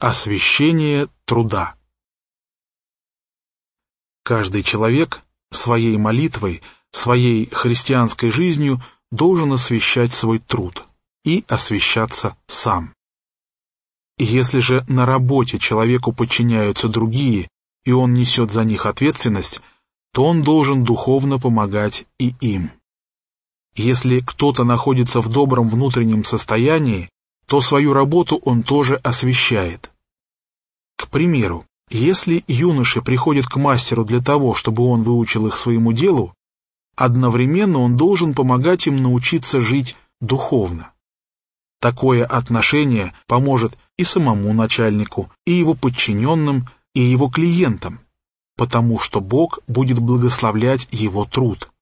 Освящение труда. Каждый человек своей молитвой, своей христианской жизнью должен освящать свой труд и освящаться сам. Если же на работе человеку подчиняются другие, и он несет за них ответственность, то он должен духовно помогать и им. Если кто-то находится в добром внутреннем состоянии, то свою работу он тоже освящает. К примеру, если юноши приходят к мастеру для того, чтобы он выучил их своему делу, одновременно он должен помогать им научиться жить духовно. Такое отношение поможет и самому начальнику, и его подчиненным, и его клиентам, потому что Бог будет благословлять его труд.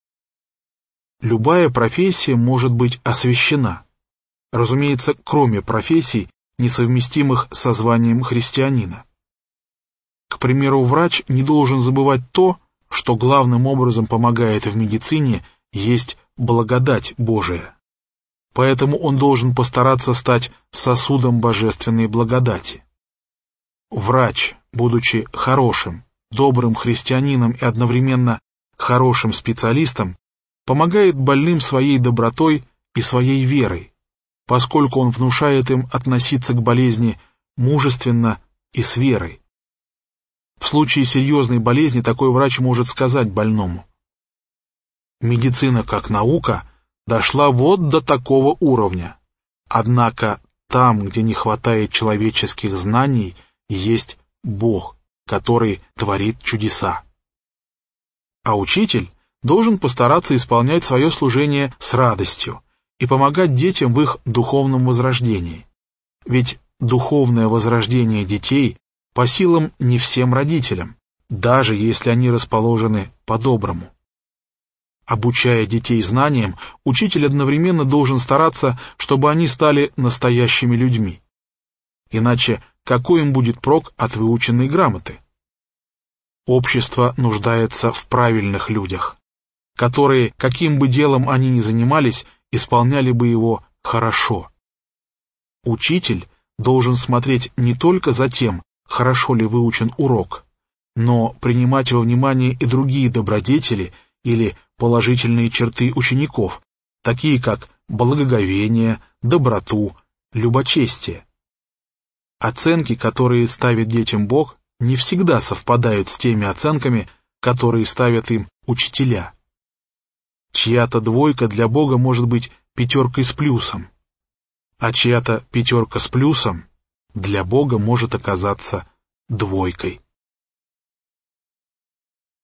Любая профессия может быть освящена. Разумеется, кроме профессий, несовместимых со званием христианина. К примеру, врач не должен забывать то, что главным образом помогает в медицине, есть благодать Божия. Поэтому он должен постараться стать сосудом божественной благодати. Врач, будучи хорошим, добрым христианином и одновременно хорошим специалистом, помогает больным своей добротой и своей верой, поскольку он внушает им относиться к болезни мужественно и с верой. В случае серьезной болезни такой врач может сказать больному: «Медицина как наука дошла вот до такого уровня, однако там, где не хватает человеческих знаний, есть Бог, который творит чудеса». А учитель должен постараться исполнять свое служение с радостью и помогать детям в их духовном возрождении. Ведь духовное возрождение детей по силам не всем родителям, даже если они расположены по-доброму. Обучая детей знаниям, учитель одновременно должен стараться, чтобы они стали настоящими людьми. Иначе какой им будет прок от выученной грамоты? Общество нуждается в правильных людях, которые, каким бы делом они ни занимались, исполняли бы его хорошо. Учитель должен смотреть не только за тем, хорошо ли выучен урок, но принимать во внимание и другие добродетели или положительные черты учеников, такие как благоговение, доброту, любочестие. Оценки, которые ставит детям Бог, не всегда совпадают с теми оценками, которые ставят им учителя. Чья-то двойка для Бога может быть пятеркой с плюсом, а чья-то пятерка с плюсом для Бога может оказаться двойкой.